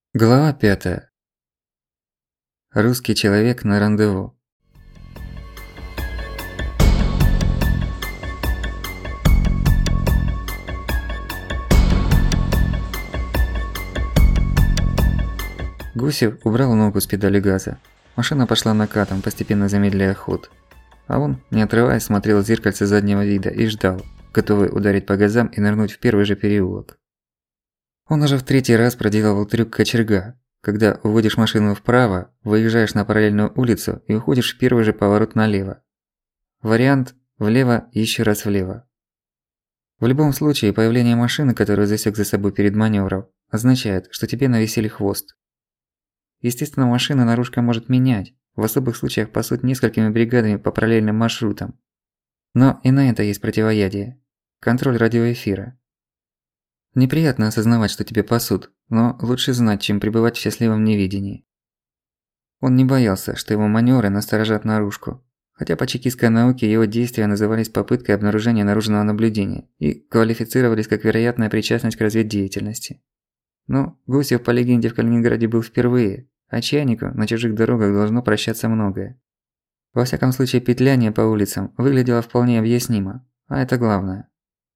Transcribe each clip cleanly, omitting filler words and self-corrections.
Глава 5. Русский человек на рандеву. Гусев убрал ногу с педали газа. Машина пошла накатом, постепенно замедляя ход. А он, не отрываясь, смотрел в зеркальце заднего вида и ждал, готовый ударить по газам и нырнуть в первый же переулок. Он уже в третий раз проделывал трюк кочерга, когда уводишь машину вправо, выезжаешь на параллельную улицу и уходишь в первый же поворот налево. Вариант влево, еще раз влево. В любом случае, появление машины, которую засек за собой перед маневром, означает, что тебе навесили хвост. Естественно, машина наружка может менять, в особых случаях пасут несколькими бригадами по параллельным маршрутам. Но и на это есть противоядие – контроль радиоэфира. Неприятно осознавать, что тебе пасут, но лучше знать, чем пребывать в счастливом неведении. Он не боялся, что его манёвры насторожат наружку, хотя по чекистской науке его действия назывались попыткой обнаружения наружного наблюдения и квалифицировались как вероятная причастность к разведдеятельности. Но Гусев по легенде в Калининграде был впервые, а чайнику на чужих дорогах должно прощаться многое. Во всяком случае, петляние по улицам выглядело вполне объяснимо, а это главное.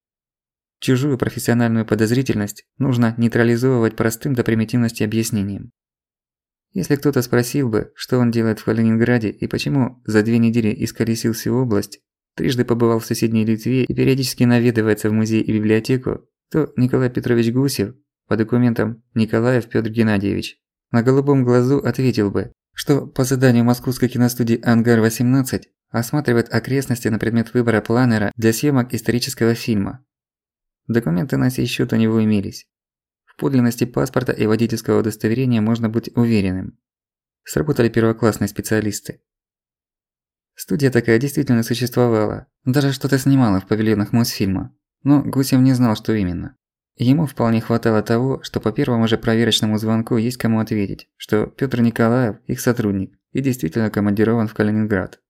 Чужую профессиональную подозрительность нужно нейтрализовывать простым до примитивности объяснением. Если кто-то спросил бы, что он делает в Калининграде и почему за 2 недели исколесил всю область, трижды побывал в соседней Литве и периодически наведывается в музей и библиотеку, то Николай Петрович Гусев, по документам Николаев Пётр Геннадьевич, на голубом глазу ответил бы, что по заданию московской киностудии «Ангар-18» осматривает окрестности на предмет выбора планера для съемок исторического фильма. Документы на сей счёт у него имелись. В подлинности паспорта и водительского удостоверения можно быть уверенным. Сработали первоклассные специалисты. Студия такая действительно существовала, даже что-то снимала в павильонах Мосфильма, но Гусев не знал, что именно. Ему вполне хватало того, что по первому же проверочному звонку есть кому ответить, что Пётр Николаев – их сотрудник и действительно командирован в Калининград.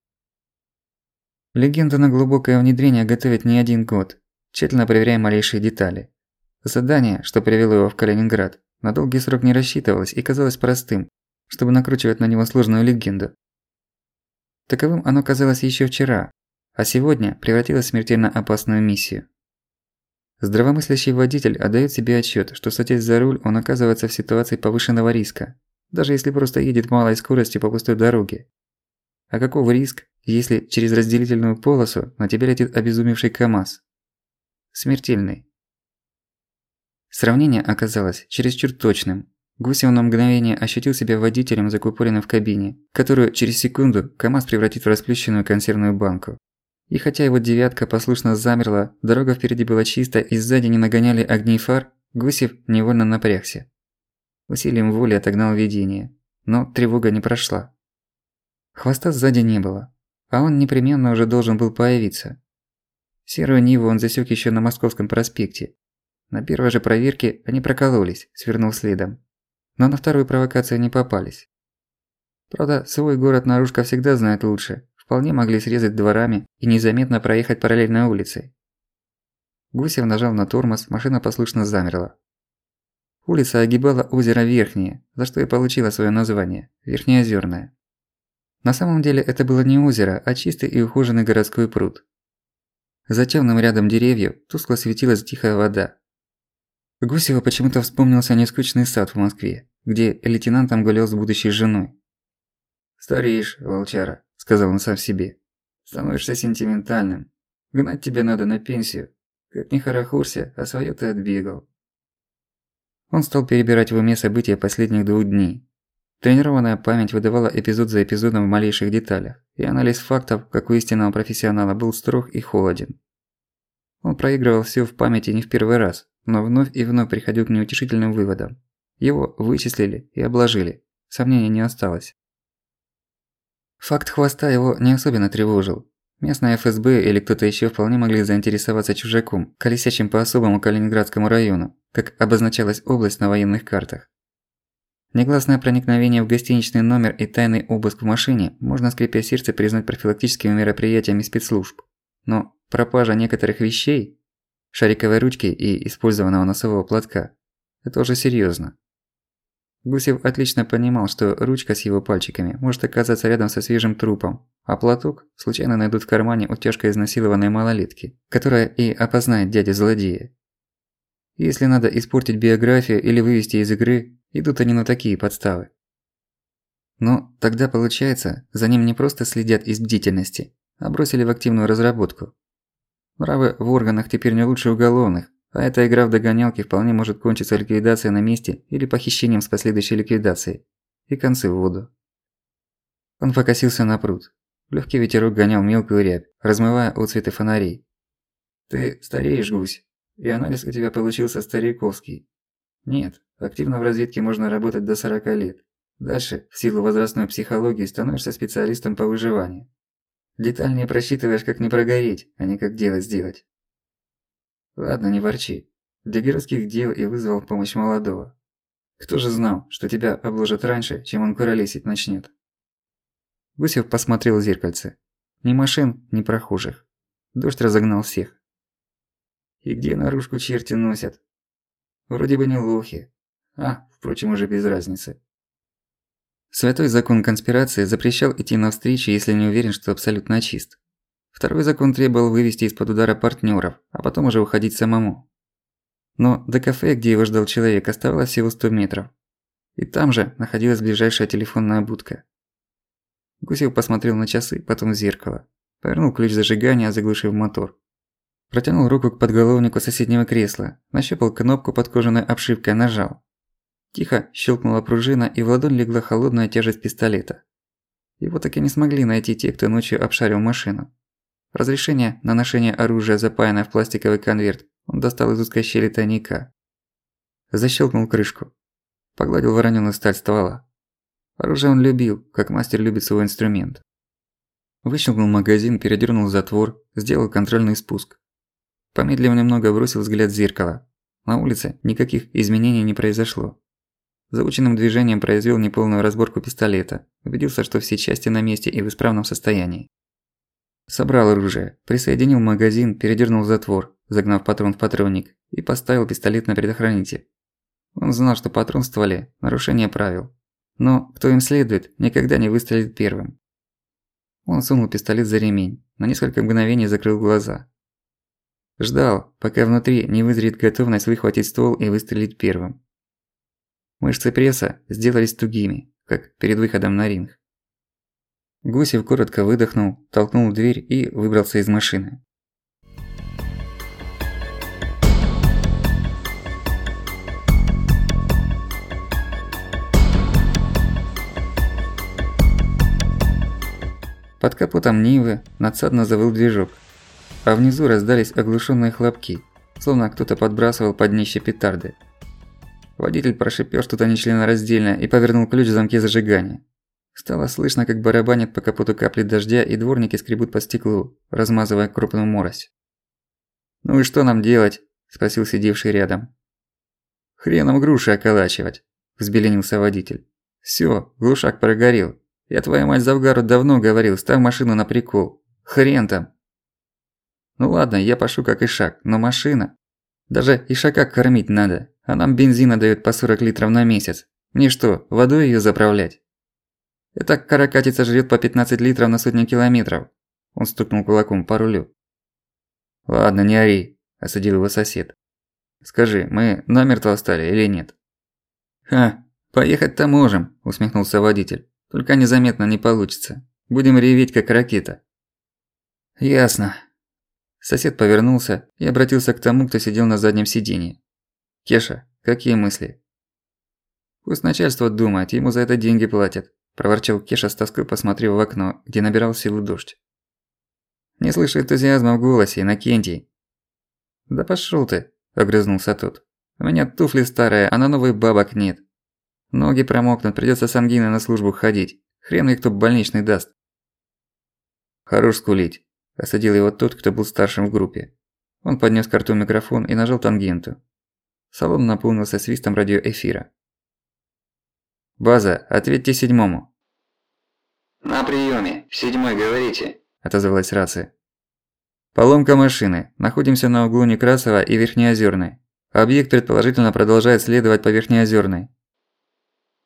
Легенду на глубокое внедрение готовят не один год, тщательно проверяя малейшие детали. Задание, что привело его в Калининград, на долгий срок не рассчитывалось и казалось простым, чтобы накручивать на него сложную легенду. Таковым оно казалось ещё вчера, а сегодня превратилось в смертельно опасную миссию. Здравомыслящий водитель отдаёт себе отчёт, что садясь за руль, он оказывается в ситуации повышенного риска, даже если просто едет малой скоростью по пустой дороге. А каков риск, если через разделительную полосу на тебя летит обезумевший КАМАЗ? Смертельный. Сравнение оказалось чересчур точным. Гусев на мгновение ощутил себя водителем, закупоренным в кабине, которую через секунду КАМАЗ превратит в расплющенную консервную банку. И хотя его девятка послушно замерла, дорога впереди была чиста и сзади не нагоняли огни фар, Гусев невольно напрягся. Усилием воли отогнал видение, но тревога не прошла. Хвоста сзади не было, а он непременно уже должен был появиться. Серую Ниву он засёк ещё на Московском проспекте. На первой же проверке они прокололись, свернув следом. Но на вторую провокацию не попались. Правда, свой город наружка всегда знает лучше. Вполне могли срезать дворами и незаметно проехать параллельной улицей. Гусев нажал на тормоз, машина послушно замерла. Улица огибала озеро Верхнее, за что и получила своё название – Верхнеозерное. На самом деле это было не озеро, а чистый и ухоженный городской пруд. За тёмным рядом деревьев тускло светилась тихая вода. Гусеву почему-то вспомнился нескучный сад в Москве, где лейтенантом гулял с будущей женой. «Стареешь, волчара», – сказал он сам себе. «Становишься сентиментальным. Гнать тебя надо на пенсию. Как ни хорохорься, а своё ты отбегал». Он стал перебирать в уме события последних 2 дней. Тренированная память выдавала эпизод за эпизодом в малейших деталях, и анализ фактов, как у истинного профессионала, был строг и холоден. Он проигрывал всё в памяти не в первый раз, но вновь и вновь приходил к неутешительным выводам. Его вычислили и обложили, сомнений не осталось. Факт хвоста его не особенно тревожил. Местное ФСБ или кто-то ещё вполне могли заинтересоваться чужаком, колесящим по особому Калининградскому району, как обозначалась область на военных картах. Негласное проникновение в гостиничный номер и тайный обыск в машине можно, скрипя сердце, признать профилактическими мероприятиями спецслужб. Но пропажа некоторых вещей, шариковой ручки и использованного носового платка – это уже серьёзно. Гусев отлично понимал, что ручка с его пальчиками может оказаться рядом со свежим трупом, а платок случайно найдут в кармане у тяжко изнасилованной малолетки, которая и опознает дядю-злодея. Если надо испортить биографию или вывести из игры, идут они на такие подставы. Но тогда получается, за ним не просто следят из бдительности, а бросили в активную разработку. Нравы в органах теперь не лучше уголовных, а эта игра в догонялки вполне может кончиться ликвидацией на месте или похищением с последующей ликвидацией. И концы в воду. Он покосился на пруд. Лёгкий ветерок гонял мелкую рябь, размывая отцветы фонарей. «Ты стареешь, гусь, и анализ у тебя получился стариковский. Нет, активно в разведке можно работать до 40 лет. Дальше, в силу возрастной психологии, становишься специалистом по выживанию. Детальнее просчитываешь, как не прогореть, а не как дело сделать. Ладно, не ворчи. Для городских дел и вызвал помощь молодого. Кто же знал, что тебя обложат раньше, чем он куролесить начнет? Гусев посмотрел в зеркальце. Ни машин, ни прохожих. Дождь разогнал всех. И где наружку черти носят? Вроде бы не лохи. Впрочем, уже без разницы. Святой закон конспирации запрещал идти навстречу, если не уверен, что абсолютно чист. Второй закон требовал вывести из-под удара партнёров, а потом уже уходить самому. Но до кафе, где его ждал человек, оставалось всего 100 метров. И там же находилась ближайшая телефонная будка. Гусев посмотрел на часы, потом в зеркало. Повернул ключ зажигания, заглушив мотор. Протянул руку к подголовнику соседнего кресла, нащупал кнопку под кожаной обшивкой, нажал. Тихо щелкнула пружина, и в ладонь легла холодная тяжесть пистолета. Его так и не смогли найти те, кто ночью обшарил машину. Разрешение на ношение оружия, запаянное в пластиковый конверт, он достал из узкой щели тайника. Защелкнул крышку. Погладил вороненую сталь ствола. Оружие он любил, как мастер любит свой инструмент. Выщелкнул магазин, передёрнул затвор, сделал контрольный спуск. Помедлив немного, бросил взгляд в зеркало. На улице никаких изменений не произошло. Заученным движением произвел неполную разборку пистолета, убедился, что все части на месте и в исправном состоянии. Собрал оружие, присоединил магазин, передёрнул затвор, загнав патрон в патронник, и поставил пистолет на предохранитель. Он знал, что патрон в стволе – нарушение правил. Но кто им следует, никогда не выстрелит первым. Он сунул пистолет за ремень, на несколько мгновений закрыл глаза. Ждал, пока внутри не вызреет готовность выхватить ствол и выстрелить первым. Мышцы пресса сделались тугими, как перед выходом на ринг. Гусев коротко выдохнул, толкнул дверь и выбрался из машины. Под капотом Нивы надсадно завыл движок, а внизу раздались оглушённые хлопки, словно кто-то подбрасывал под днище петарды. Водитель прошипел что-то нечленораздельное и повернул ключ в замке зажигания. Стало слышно, как барабанят по капоту капли дождя, и дворники скребут по стеклу, размазывая крупную морось. «Ну и что нам делать?» – спросил сидевший рядом. «Хреном груши околачивать», – взбеленился водитель. «Всё, глушак прогорел. Я твою мать Завгару давно говорил, ставь машину на прикол. Хрен там». «Ну ладно, я пошу как ишак, но машина. Даже ишака кормить надо, а нам бензина даёт по 40 литров на месяц. Мне что, водой её заправлять? Эта каракатица жрёт по 15 литров на сотни километров». Он стукнул кулаком по рулю. «Ладно, не ори», – осадил его сосед. «Скажи, мы намертво стали или нет?» Поехать-то можем», – усмехнулся водитель. «Только незаметно не получится. Будем реветь, как ракета». «Ясно». Сосед повернулся и обратился к тому, кто сидел на заднем сиденье. «Кеша, какие мысли?» «Пусть начальство думает, ему за это деньги платят», – проворчал Кеша с тоской, посмотрев в окно, где набирал силу дождь. «Не слышу энтузиазма в голосе, Иннокентий». «Да пошёл ты», – огрызнулся тот. «У меня туфли старые, а на новых бабок нет. Ноги промокнут, придётся с ангиной на службу ходить. Хрен их кто больничный даст». «Хорош скулить», – осадил его тот, кто был старшим в группе. Он поднёс к рту микрофон и нажал тангенту. Салон наполнился свистом радиоэфира. «База, ответьте 7-му». «На приёме. 7-й, говорите», – отозвалась рация. «Поломка машины. Находимся на углу Некрасова и Верхнеозерной. Объект предположительно продолжает следовать по Верхнеозерной».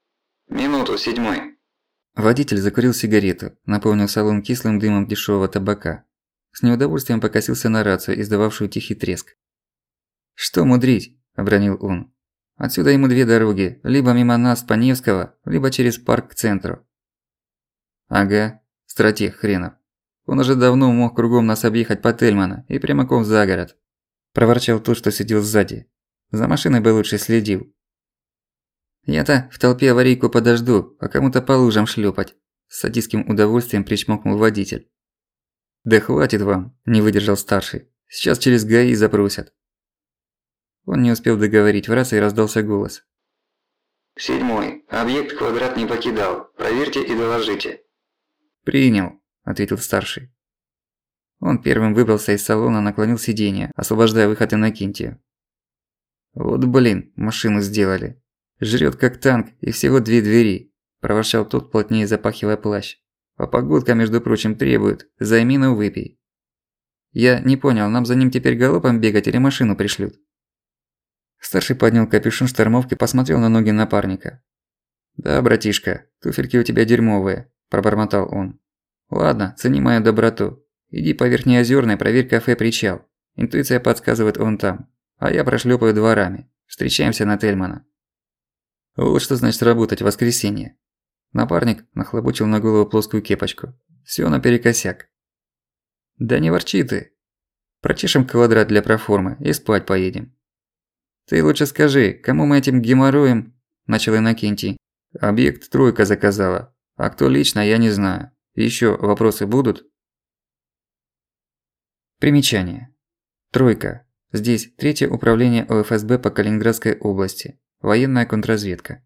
Минуту, 7. Водитель закурил сигарету, наполнил салон кислым дымом дешевого табака. С неудовольствием покосился на рацию, издававшую тихий треск. «Что мудрить?» – обронил он. «Отсюда ему две дороги, либо мимо нас по Невского, либо через парк к центру». «Ага, стратег хренов. Он уже давно мог кругом нас объехать по Тельмана и прямиком за город», – проворчал тот, что сидел сзади. «За машиной бы лучше следил». «Я-то в толпе аварийку подожду, а кому-то по лужам шлёпать», – с садистским удовольствием причмокнул водитель. «Да хватит вам», – не выдержал старший. «Сейчас через ГАИ запросят». Он не успел договорить, в рации раздался голос. 7. Объект квадрат не покидал. Проверьте и доложите. «Принял», – ответил старший. Он первым выбрался из салона, наклонил сиденье, освобождая выход Иннокентию. «Вот блин, машину сделали. Жрёт как танк и всего 2 двери», – проворчал тот, плотнее запахивая плащ. «А погодка, между прочим, требует. Займи, но выпей». «Я не понял, нам за ним теперь галопом бегать или машину пришлют?» Старший поднял капюшон штормовки, посмотрел на ноги напарника. «Да, братишка, туфельки у тебя дерьмовые», – пробормотал он. «Ладно, цени мою доброту. Иди по Верхнеозерной, проверь кафе «Причал». Интуиция подсказывает, он там. А я прошлёпаю дворами. Встречаемся на Тельмана». Вот что значит работать в воскресенье. Напарник нахлобучил на голову плоскую кепочку. Всё наперекосяк. «Да не ворчи ты. Прочешем квадрат для проформы и спать поедем». «Ты лучше скажи, кому мы этим геморроем?» – начал Иннокентий. «Объект тройка заказала. А кто лично, я не знаю. Ещё вопросы будут?» Примечание. Тройка. Здесь 3-е управление ОФСБ по Калининградской области. Военная контрразведка.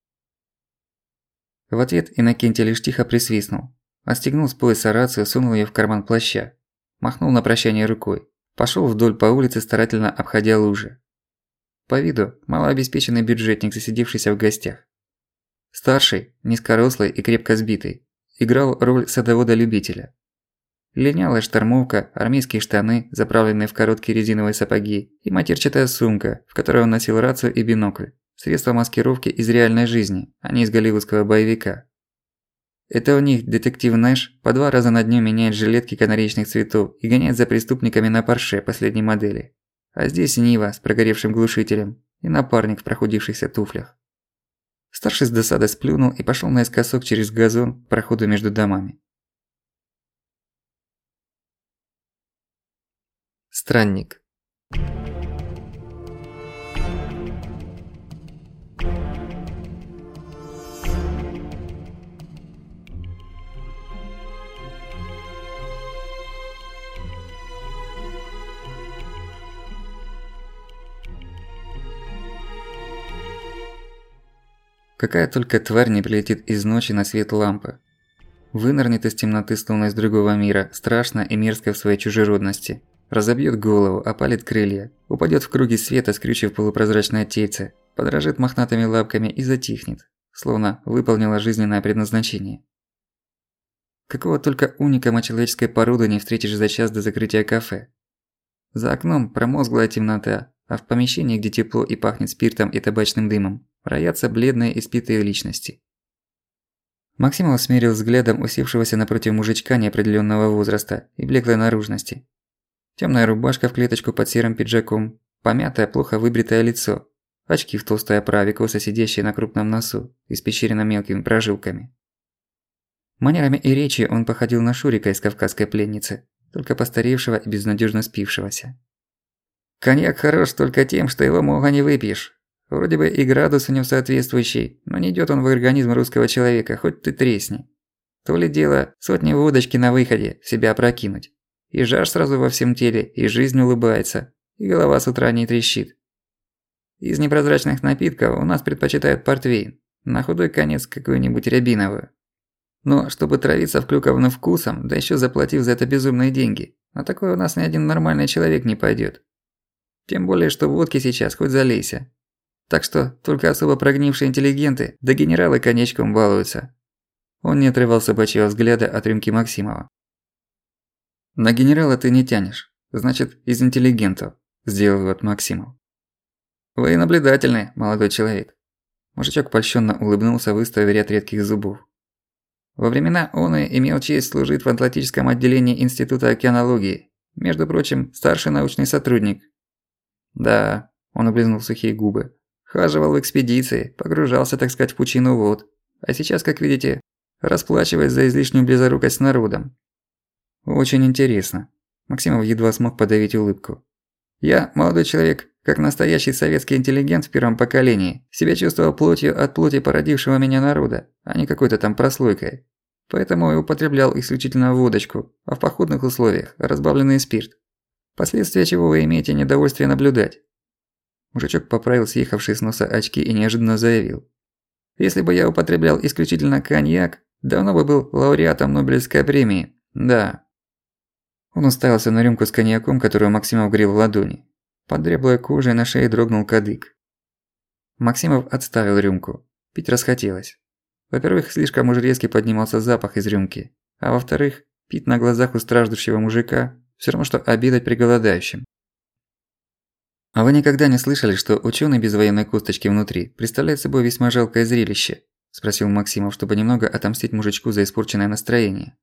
В ответ Иннокентий лишь тихо присвистнул. Отстегнул с пояса рацию, сунул её в карман плаща. Махнул на прощание рукой. Пошёл вдоль по улице, старательно обходя лужи. По виду малообеспеченный бюджетник, засидевшийся в гостях. Старший, низкорослый и крепко сбитый, играл роль садовода-любителя. Линялая штормовка, армейские штаны, заправленные в короткие резиновые сапоги, и матерчатая сумка, в которой он носил рацию и бинокль. Средства маскировки из реальной жизни, а не из голливудского боевика. Это у них детектив Нэш по 2 раза на дню меняет жилетки канареечных цветов и гоняет за преступниками на Порше последней модели. А здесь Нива с прогоревшим глушителем и напарник в прохудившихся туфлях. Старший с досадой сплюнул и пошёл наискосок через газон к проходу между домами. Странник. Какая только тварь не прилетит из ночи на свет лампы. Вынырнет из темноты, словно из другого мира, страшно и мерзко в своей чужеродности. Разобьёт голову, опалит крылья, упадёт в круги света, скрючив полупрозрачное тельце, подрожит мохнатыми лапками и затихнет, словно выполнила жизненное предназначение. Какого только уникама человеческой породы не встретишь за час до закрытия кафе. За окном промозглая темнота, а в помещении, где тепло и пахнет спиртом и табачным дымом, роятся бледные испитые личности. Максимов смерил взглядом усевшегося напротив мужичка неопределённого возраста и блеклой наружности. Тёмная рубашка в клеточку под серым пиджаком, помятое, плохо выбритое лицо, очки в толстой оправе, косо сидящие на крупном носу, испещренном мелкими прожилками. Манерами и речью он походил на Шурика из «Кавказской пленницы», только постаревшего и безнадёжно спившегося. Коньяк хорош только тем, что его много не выпьешь. Вроде бы и градус у него соответствующий, но не идёт он в организм русского человека, хоть ты тресни. То ли дело сотни водочки на выходе в себя опрокинуть. И жар сразу во всем теле, и жизнь улыбается, и голова с утра не трещит. Из непрозрачных напитков у нас предпочитают портвейн, на худой конец какую-нибудь рябиновую. Но чтобы травиться вклюковным вкусом, да ещё заплатив за это безумные деньги, на такое у нас ни один нормальный человек не пойдёт. Тем более, что водки сейчас хоть залейся. Так что только особо прогнившие интеллигенты да генералы коньячком балуются. Он не отрывал собачьего взгляда от рюмки Максимова. «На генерала ты не тянешь, значит, из интеллигентов», – сделал вывод Максимов. «Вы наблюдательный, молодой человек. Мужичок польщённо улыбнулся, выставив ряд редких зубов. Во времена он и имел честь служить в Атлантическом отделении Института океанологии. Между прочим, старший научный сотрудник. Да, он облизнул сухие губы. Хаживал в экспедиции, погружался, так сказать, в пучину вод. А сейчас, как видите, расплачиваясь за излишнюю близорукость с народом. Очень интересно. Максимов едва смог подавить улыбку. Я, молодой человек, как настоящий советский интеллигент в первом поколении, себя чувствовал плотью от плоти породившего меня народа, а не какой-то там прослойкой. Поэтому и употреблял исключительно водочку, а в походных условиях – разбавленный спирт. Последствия чего вы имеете недовольствие наблюдать. Мужичок поправил съехавшие с носа очки и неожиданно заявил. Если бы я употреблял исключительно коньяк, давно бы был лауреатом Нобелевской премии. Да. Он уставился на рюмку с коньяком, которую Максимов грел в ладони. Под дряблой кожей на шее дрогнул кадык. Максимов отставил рюмку. Пить расхотелось. Во-первых, слишком уж резкий поднимался запах из рюмки. А во-вторых, пить на глазах у страждущего мужика всё равно, что обедать при голодающем. А вы никогда не слышали, что учёный без военной косточки внутри представляет собой весьма жалкое зрелище? Спросил Максимов, чтобы немного отомстить мужичку за испорченное настроение.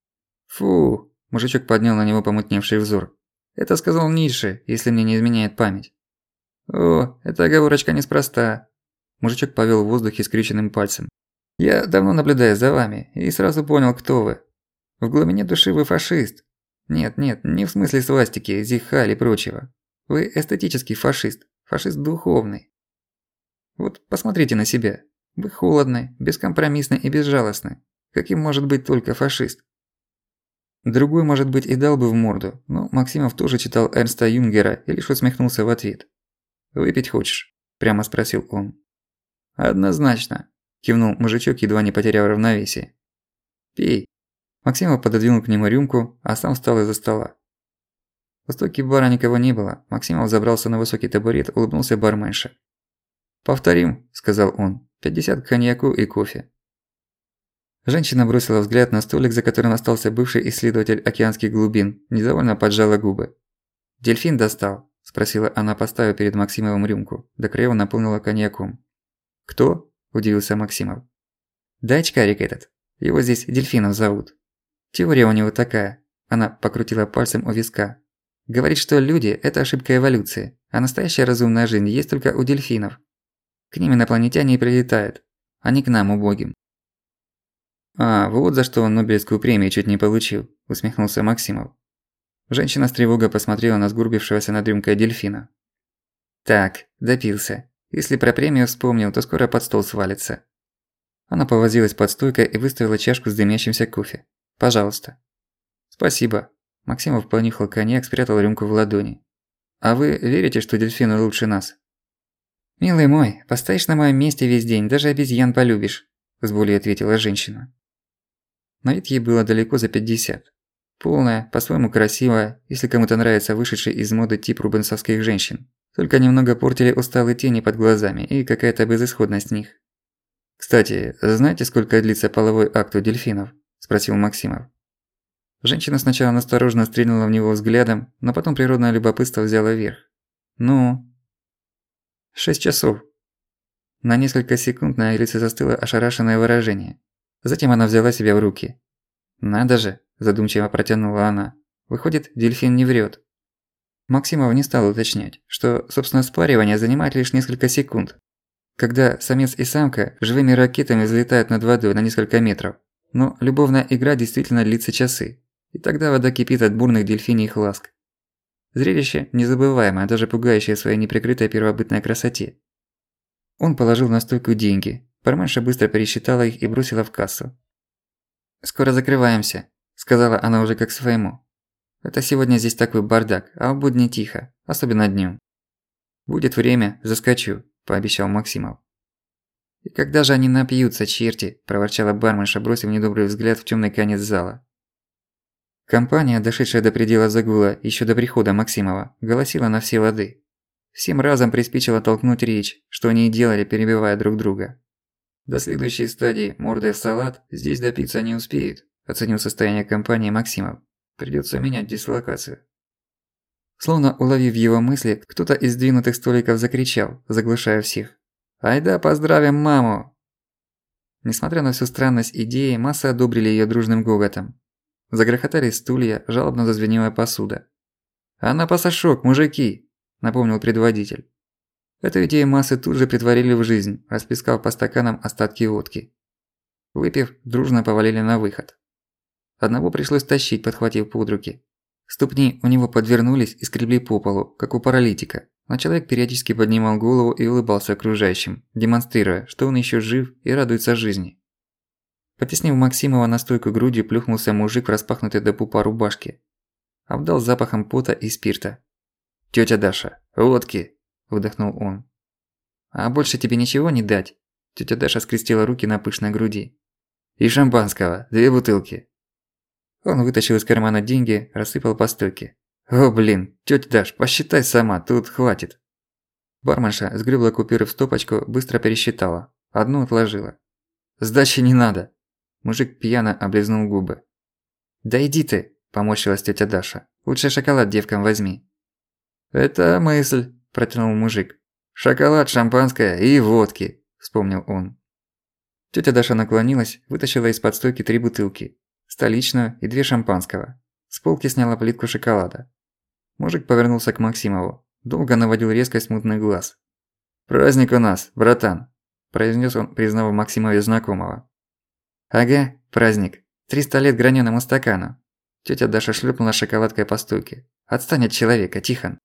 Фу! Мужичок поднял на него помутневший взор. Это сказал Ницше, если мне не изменяет память. О, эта оговорочка неспроста. Мужичок повёл в воздухе скрюченным пальцем. Я давно наблюдаю за вами и сразу понял, кто вы. В глубине души вы фашист. Нет, не в смысле свастики, зихаль и прочего. Вы эстетический фашист, фашист духовный. Вот посмотрите на себя. Вы холодны, бескомпромиссны и безжалостны. Каким может быть только фашист? Другой, может быть, и дал бы в морду, но Максимов тоже читал Эрнста Юнгера и лишь усмехнулся в ответ. «Выпить хочешь?» – прямо спросил он. «Однозначно», – кивнул мужичок, едва не потеряв равновесие. «Пей». Максимов пододвинул к нему рюмку, а сам встал из-за стола. В стойке бара никого не было. Максимов забрался на высокий табурет, улыбнулся барменше. «Повторим», – сказал он, – 50 коньяку и кофе. Женщина бросила взгляд на столик, за которым остался бывший исследователь океанских глубин, недовольно поджала губы. «Дельфин достал?» – спросила она, поставив перед Максимовым рюмку. До краёва наполнила коньяком. «Кто?» – удивился Максимов. «Да очкарик этот. Его здесь Дельфинов зовут. Теория у него такая». Она покрутила пальцем у виска. «Говорит, что люди – это ошибка эволюции, а настоящая разумная жизнь есть только у дельфинов. К ним инопланетяне и прилетают, а не к нам, убогим». «А, вот за что он Нобелевскую премию чуть не получил», – усмехнулся Максимов. Женщина с тревогой посмотрела на сгорбившегося над рюмкой дельфина. «Так, допился. Если про премию вспомнил, то скоро под стол свалится». Она повозилась под стойкой и выставила чашку с дымящимся кофе. «Пожалуйста». «Спасибо». Максимов понюхал коньяк, спрятал рюмку в ладони. «А вы верите, что дельфины лучше нас?» «Милый мой, постоишь на моем месте весь день, даже обезьян полюбишь», – с болью ответила женщина. На вид ей было далеко за 50. Полная, по-своему красивая, если кому-то нравится вышедший из моды тип рубенсовских женщин. Только немного портили усталые тени под глазами и какая-то безысходность в них. «Кстати, знаете, сколько длится половой акт у дельфинов?» – спросил Максимов. Женщина сначала настороженно стрельнула в него взглядом, но потом природное любопытство взяло верх. «Ну?» 6 часов. На несколько секунд на её лице застыло ошарашенное выражение. Затем она взяла себя в руки. «Надо же», – задумчиво протянула она. «Выходит, дельфин не врёт». Максимов не стал уточнять, что, собственно, спаривание занимает лишь несколько секунд. Когда самец и самка живыми ракетами взлетают над водой на несколько метров. Но любовная игра действительно длится часы. И тогда вода кипит от бурных дельфиньих ласк. Зрелище незабываемое, даже пугающее своей неприкрытой первобытной красоте. Он положил на стойку деньги. Барменша быстро пересчитала их и бросила в кассу. «Скоро закрываемся», – сказала она уже как своему. «Это сегодня здесь такой бардак, а в будни тихо, особенно днём». «Будет время, заскочу», – пообещал Максимов. «И когда же они напьются, черти?» – проворчала барменша, бросив недобрый взгляд в тёмный конец зала. Компания, дошедшая до предела загула ещё до прихода Максимова, голосила на все лады. Всем разом приспичило толкнуть речь, что они и делали, перебивая друг друга. «До следующей стадии, мордой в салат, здесь допиться не успеют», – оценил состояние компании Максимов. «Придётся менять дислокацию». Словно уловив его мысли, кто-то из сдвинутых столиков закричал, заглушая всех. Айда поздравим маму!» Несмотря на всю странность идеи, массы одобрили её дружным гоготом. Загрохотали стулья, жалобно зазвенела посуда. «А на пасашок, мужики!» – напомнил предводитель. Эту идею массы тут же претворили в жизнь, расплескав по стаканам остатки водки. Выпив, дружно повалили на выход. Одного пришлось тащить, подхватив под руки. Ступни у него подвернулись и скребли по полу, как у паралитика, но человек периодически поднимал голову и улыбался окружающим, демонстрируя, что он ещё жив и радуется жизни. Потеснив Максимова на стойку грудью, плюхнулся мужик в распахнутой до пупа рубашке. Обдал запахом пота и спирта. «Тётя Даша, водки!» – выдохнул он. «А больше тебе ничего не дать?» Тётя Даша скрестила руки на пышной груди. «И шампанского, 2 бутылки». Он вытащил из кармана деньги, рассыпал по стойке. «О, блин, тётя Даш, посчитай сама, тут хватит». Барменша сгребла купюры в стопочку, быстро пересчитала. Одну отложила. «Сдачи не надо». Мужик пьяно облизнул губы. «Да иди ты», – поморщилась тётя Даша. «Лучше шоколад девкам возьми». «Это мысль», – протянул мужик. «Шоколад, шампанское и водки», – вспомнил он. Тётя Даша наклонилась, вытащила из-под стойки 3 бутылки. Столичную и 2 шампанского. С полки сняла плитку шоколада. Мужик повернулся к Максимову. Долго наводил резкость мутный глаз. «Праздник у нас, братан», – произнес он, признав Максимове знакомого. «Ага, праздник. 300 лет гранёному стакану». Тётя Даша шлёпнула шоколадкой по стойке. «Отстань от человека, Тихон».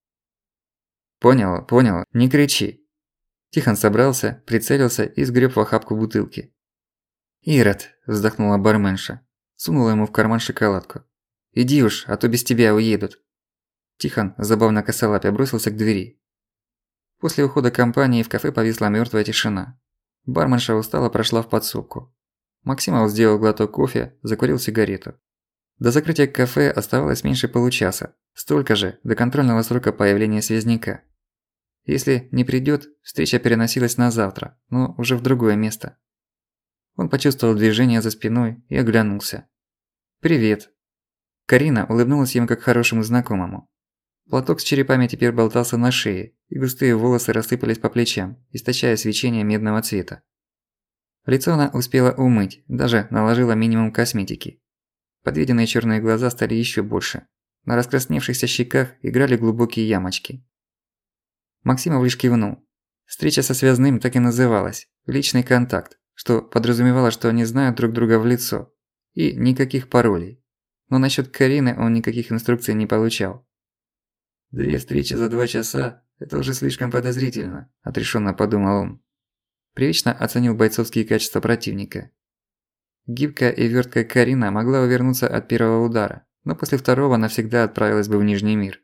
«Понял, не кричи». Тихон собрался, прицелился и сгреб в охапку бутылки. «Ирод», – вздохнула барменша. Сунула ему в карман шоколадку. «Иди уж, а то без тебя уедут». Тихон, забавно косолапя, бросился к двери. После ухода компании в кафе повисла мёртвая тишина. Барменша устало прошла в подсобку. Максимов сделал глоток кофе, закурил сигарету. До закрытия кафе оставалось меньше получаса, столько же до контрольного срока появления связняка. Если не придёт, встреча переносилась на завтра, но уже в другое место. Он почувствовал движение за спиной и оглянулся. «Привет». Карина улыбнулась ему как хорошему знакомому. Платок с черепами теперь болтался на шее, и густые волосы рассыпались по плечам, источая свечение медного цвета. Лицо она успела умыть, даже наложила минимум косметики. Подведенные чёрные глаза стали ещё больше. На раскрасневшихся щеках играли глубокие ямочки. Максимов лишь кивнул. Встреча со связным так и называлась – личный контакт, что подразумевало, что они знают друг друга в лицо. И никаких паролей. Но насчёт Карины он никаких инструкций не получал. 2 встречи за 2 часа – это уже слишком подозрительно, отрешённо подумал он. Привычно оценил бойцовские качества противника. Гибкая и вёрткая Карина могла увернуться от первого удара, но после второго навсегда отправилась бы в Нижний мир.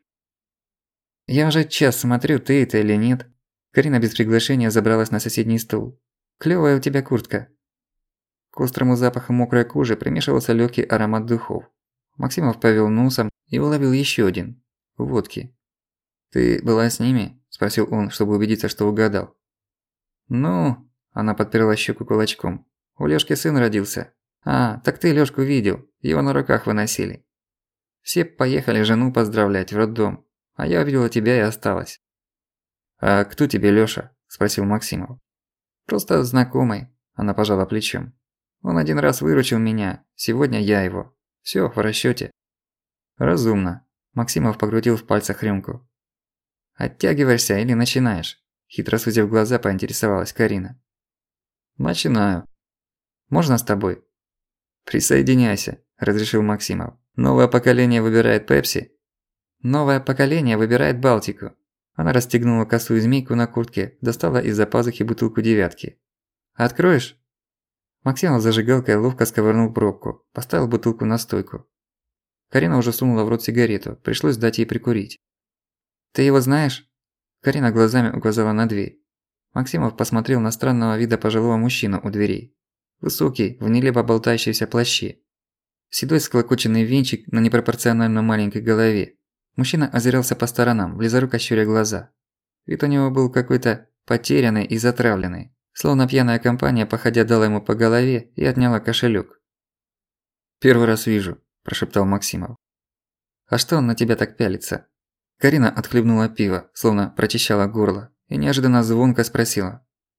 «Я уже час смотрю, ты это или нет». Карина без приглашения забралась на соседний стул. «Клёвая у тебя куртка». К острому запаху мокрой кожи примешивался лёгкий аромат духов. Максимов повёл носом и уловил ещё один – водки. «Ты была с ними?» – спросил он, чтобы убедиться, что угадал. «Ну...» – она подперла щеку кулачком. «У Лёшки сын родился. А, так ты Лёшку видел, его на руках выносили. Все поехали жену поздравлять в роддом, а я увидела тебя и осталась». «А кто тебе Лёша?» – спросил Максимов. «Просто знакомый», – она пожала плечом. «Он один раз выручил меня, сегодня я его. Всё, в расчёте». «Разумно», – Максимов покрутил в пальцах рюмку. «Оттягиваешься или начинаешь?» – хитро сузив глаза, поинтересовалась Карина. «Начинаю. Можно с тобой?» «Присоединяйся», – разрешил Максимов. «Новое поколение выбирает Пепси?» «Новое поколение выбирает Балтику». Она расстегнула косую змейку на куртке, достала из-за пазухи бутылку девятки. «Откроешь?» Максимов зажигалкой ловко сковырнул пробку, поставил бутылку на стойку. Карина уже сунула в рот сигарету, пришлось дать ей прикурить. «Ты его знаешь?» Карина глазами указала на дверь. Максимов посмотрел на странного вида пожилого мужчину у дверей. Высокий, в нелепо болтающейся плаще. Седой склокоченный венчик на непропорционально маленькой голове. Мужчина озирался по сторонам, близоруко щуря глаза. Вид у него был какой-то потерянный и затравленный. Словно пьяная компания, походя, дала ему по голове и отняла кошелёк. «Первый раз вижу», – прошептал Максимов. «А что он на тебя так пялится?» Карина отхлебнула пиво, словно прочищала горло, и неожиданно звонко спросила.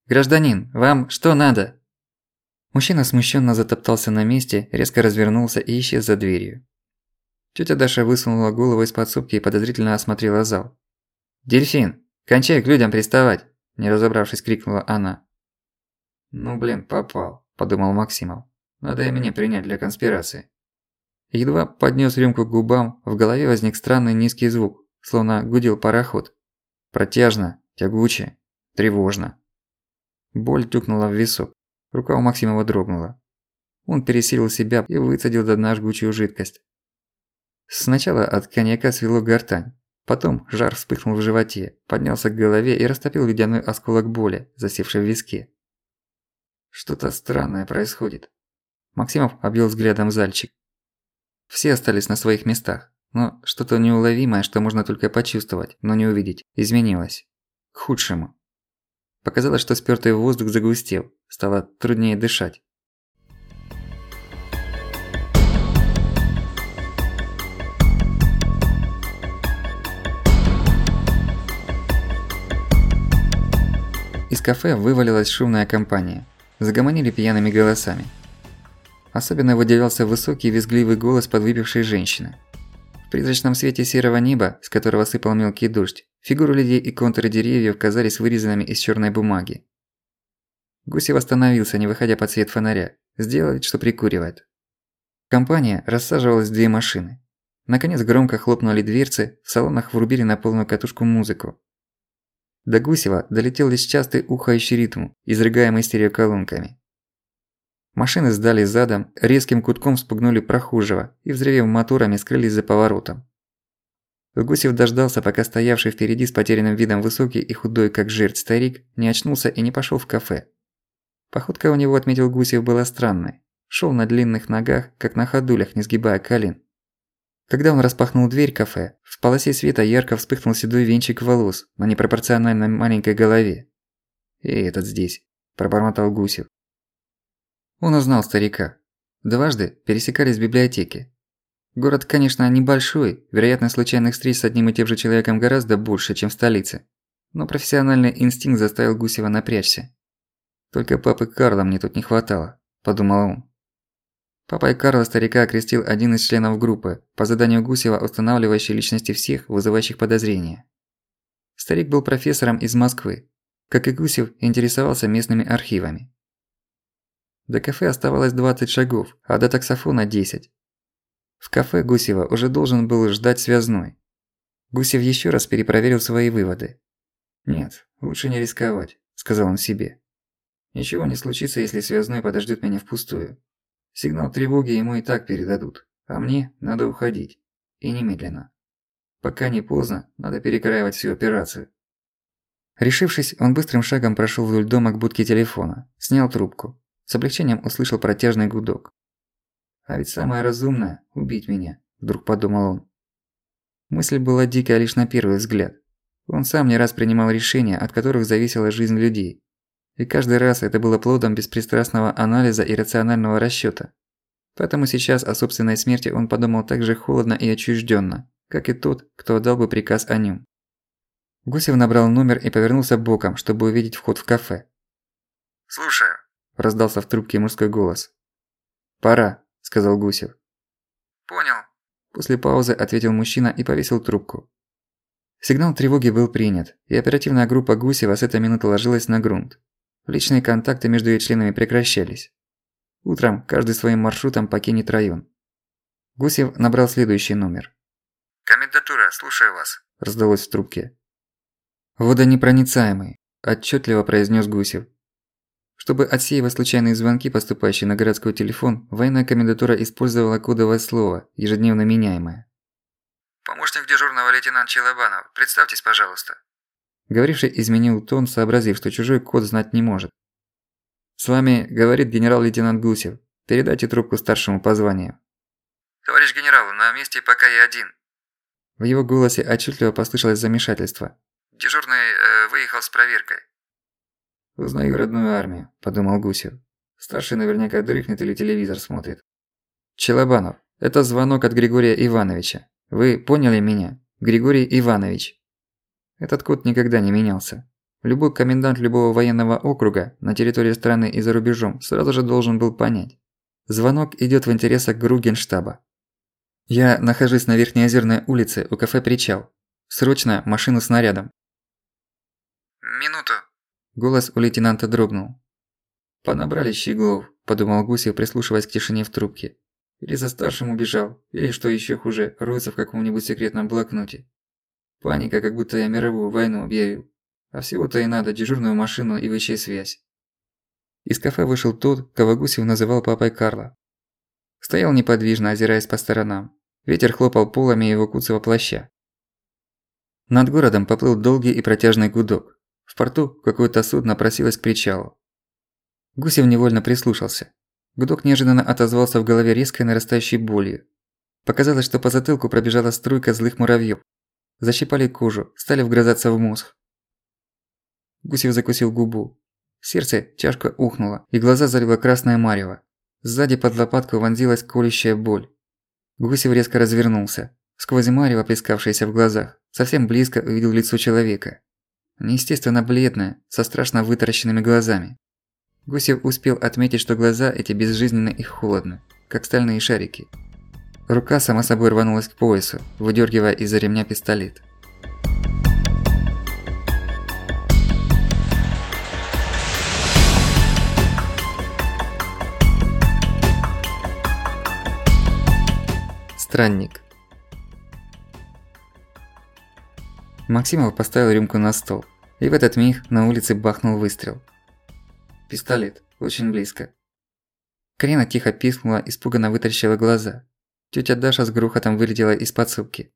Гражданин, вам что надо?» Мужчина смущенно затоптался на месте, резко развернулся и исчез за дверью. Тётя Даша высунула голову из подсобки и подозрительно осмотрела зал. «Дельфин, кончай к людям приставать!» – не разобравшись, крикнула она. «Ну блин, попал», – подумал Максимов. «Надо и меня принять для конспирации». Едва поднёс рюмку к губам, в голове возник странный низкий звук, словно гудел пароход. Протяжно, тягуче, тревожно. Боль тюкнула в висок. Рука у Максимова дрогнула. Он пересилил себя и выцедил до дна жгучую жидкость. Сначала от коньяка свело гортань. Потом жар вспыхнул в животе, поднялся к голове и растопил ледяной осколок боли, засевший в виске. Что-то странное происходит. Максимов обвел взглядом зальчик. Все остались на своих местах, но что-то неуловимое, что можно только почувствовать, но не увидеть, изменилось. К худшему. Показалось, что спёртый воздух загустел, стало труднее дышать. Из кафе вывалилась шумная компания. Загомонили пьяными голосами. Особенно выделялся высокий визгливый голос подвыпившей женщины. В призрачном свете серого неба, с которого сыпал мелкий дождь, фигуры людей и контуры деревьев казались вырезанными из чёрной бумаги. Гусев остановился, не выходя под свет фонаря, сделал вид, что прикуривает. Компания рассаживалась в 2 машины. Наконец громко хлопнули дверцы, в салонах врубили на полную катушку музыку. До Гусева долетел лишь частый ухающий ритм, изрыгаемый стереоколонками. Машины сдали задом, резким кутком спугнули прохожего и, взревев моторами, скрылись за поворотом. Гусев дождался, пока стоявший впереди с потерянным видом высокий и худой, как жерть старик, не очнулся и не пошёл в кафе. Походка у него, отметил Гусев, была странной. Шёл на длинных ногах, как на ходулях, не сгибая колен. Когда он распахнул дверь кафе, в полосе света ярко вспыхнул седой венчик волос на непропорционально маленькой голове. «И этот здесь», – пробормотал Гусев. Он узнал старика. Дважды пересекались в библиотеке. Город, конечно, небольшой, вероятность случайных встреч с одним и тем же человеком гораздо больше, чем в столице. Но профессиональный инстинкт заставил Гусева напрячься. «Только папы Карла мне тут не хватало», – подумал он. Папой Карла старика окрестил один из членов группы, по заданию Гусева устанавливающей личности всех, вызывающих подозрения. Старик был профессором из Москвы. Как и Гусев, интересовался местными архивами. До кафе оставалось 20 шагов, а до таксофона 10. В кафе Гусева уже должен был ждать связной. Гусев ещё раз перепроверил свои выводы. «Нет, лучше не рисковать», – сказал он себе. «Ничего не случится, если связной подождёт меня впустую. Сигнал тревоги ему и так передадут, а мне надо уходить. И немедленно. Пока не поздно, надо перекраивать всю операцию». Решившись, он быстрым шагом прошёл вдоль дома к будке телефона, снял трубку. С облегчением услышал протяжный гудок. «А ведь самое разумное – убить меня», – вдруг подумал он. Мысль была дикая лишь на первый взгляд. Он сам не раз принимал решения, от которых зависела жизнь людей. И каждый раз это было плодом беспристрастного анализа и рационального расчёта. Поэтому сейчас о собственной смерти он подумал так же холодно и отчуждённо, как и тот, кто отдал бы приказ о нём. Гусев набрал номер и повернулся боком, чтобы увидеть вход в кафе. «Слушаю», – раздался в трубке мужской голос. «Пора», – сказал Гусев. «Понял». После паузы ответил мужчина и повесил трубку. Сигнал тревоги был принят, и оперативная группа Гусева с этой минуты ложилась на грунт. Личные контакты между её членами прекращались. Утром каждый своим маршрутом покинет район. Гусев набрал следующий номер. «Комендатура, слушаю вас», – раздалось в трубке. «Водонепроницаемый», – отчётливо произнёс Гусев. Чтобы отсеивать случайные звонки, поступающие на городской телефон, военная комендатура использовала кодовое слово, ежедневно меняемое. «Помощник дежурного лейтенант Челобанов, представьтесь, пожалуйста». Говоривший изменил тон, сообразив, что чужой код знать не может. «С вами говорит генерал-лейтенант Гусев. Передайте трубку старшему по званию». «Товарищ генерал, на месте пока я один». В его голосе отчетливо послышалось замешательство. «Дежурный выехал с проверкой». «Узнаю родную армию», – подумал Гусев. Старший наверняка дрыхнет или телевизор смотрит. «Челобанов, это звонок от Григория Ивановича. Вы поняли меня? Григорий Иванович». Этот код никогда не менялся. Любой комендант любого военного округа на территории страны и за рубежом сразу же должен был понять. Звонок идёт в интересах ГРУ Генштаба. Я нахожусь на Верхнеозерной улице у кафе «Причал». Срочно машину с снарядом. Минуту. Голос у лейтенанта дрогнул. «Понабрали щеглов», – подумал Гусев, прислушиваясь к тишине в трубке. «Или за старшим убежал, или, что ещё хуже, роется в каком-нибудь секретном блокноте. Паника, как будто я мировую войну объявил. А всего-то и надо дежурную машину и ВЧ-связь». Из кафе вышел тот, кого Гусев называл папой Карла. Стоял неподвижно, озираясь по сторонам. Ветер хлопал полами его куцого плаща. Над городом поплыл долгий и протяжный гудок. В порту какое-то судно просилось к причалу. Гусев невольно прислушался. Гудок неожиданно отозвался в голове резкой нарастающей болью. Показалось, что по затылку пробежала струйка злых муравьёв. Защипали кожу, стали вгрызаться в мозг. Гусев закусил губу. Сердце тяжко ухнуло, и глаза залило красное марево. Сзади под лопатку вонзилась колющая боль. Гусев резко развернулся. Сквозь марево, плескавшееся в глазах, совсем близко увидел лицо человека. Неестественно бледное, со страшно вытаращенными глазами. Гусев успел отметить, что глаза эти безжизненны и холодны, как стальные шарики. Рука сама собой рванулась к поясу, выдергивая из-за ремня пистолет. Странник. Максимов поставил рюмку на стол, и в этот миг на улице бахнул выстрел. Пистолет. Очень близко. Карина тихо пискнула, испуганно вытаращила глаза. Тётя Даша с грохотом вылетела из подсобки.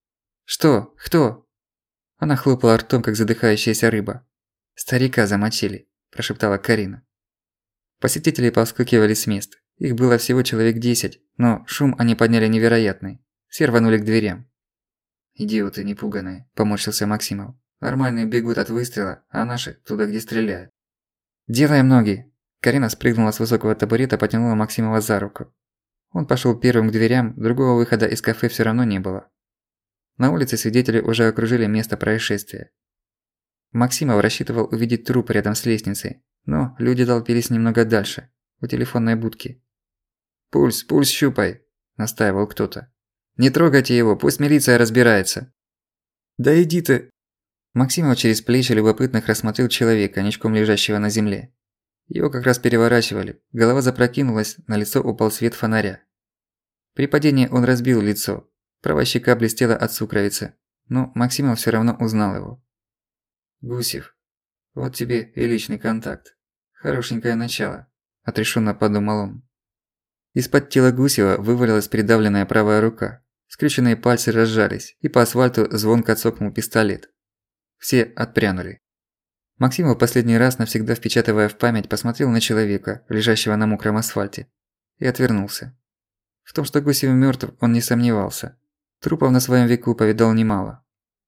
«Что? Кто?» Она хлопала ртом, как задыхающаяся рыба. «Старика замочили», – прошептала Карина. Посетители повскакивали с мест. Их было всего человек 10, но шум они подняли невероятный. Все рванули к дверям. «Идиоты непуганые», – поморщился Максимов. «Нормальные бегут от выстрела, а наши – туда, где стреляют». «Делаем ноги!» Карина спрыгнула с высокого табурета, потянула Максимова за руку. Он пошёл первым к дверям, другого выхода из кафе всё равно не было. На улице свидетели уже окружили место происшествия. Максимов рассчитывал увидеть труп рядом с лестницей, но люди толпились немного дальше, у телефонной будки. «Пульс, пульс щупай!» – настаивал кто-то. «Не трогайте его, пусть милиция разбирается!» «Да иди ты!» Максимов через плечи любопытных рассмотрел человека, ничком лежащего на земле. Его как раз переворачивали, голова запрокинулась, на лицо упал свет фонаря. При падении он разбил лицо, правая щека блестела от сукровицы, но Максимов всё равно узнал его. «Гусев, вот тебе и личный контакт. Хорошенькое начало», – отрешённо подумал он. Из-под тела Гусева вывалилась придавленная правая рука, скрюченные пальцы разжались, и по асфальту звонко цокнул пистолет. Все отпрянули. Максимов последний раз, навсегда впечатывая в память, посмотрел на человека, лежащего на мокром асфальте, и отвернулся. В том, что Гусев мёртв, он не сомневался. Трупов на своём веку повидал немало.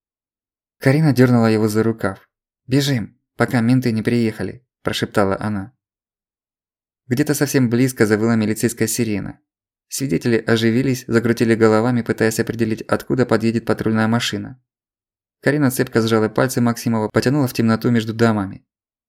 Карина дёрнула его за рукав. «Бежим, пока менты не приехали», – прошептала она. Где-то совсем близко завыла милицейская сирена. Свидетели оживились, закрутили головами, пытаясь определить, откуда подъедет патрульная машина. Карина цепко сжала пальцы Максимова, потянула в темноту между домами.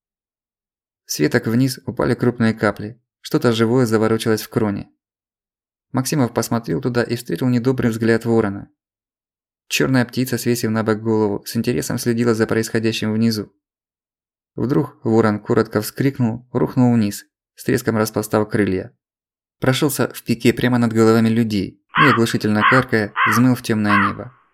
С веток вниз упали крупные капли. Что-то живое заворочилось в кроне. Максимов посмотрел туда и встретил недобрый взгляд ворона. Чёрная птица, свесив на бок голову, с интересом следила за происходящим внизу. Вдруг ворон коротко вскрикнул, рухнул вниз, с треском распластав крылья. Прошёлся в пике прямо над головами людей и, оглушительно каркая, взмыл в тёмное небо.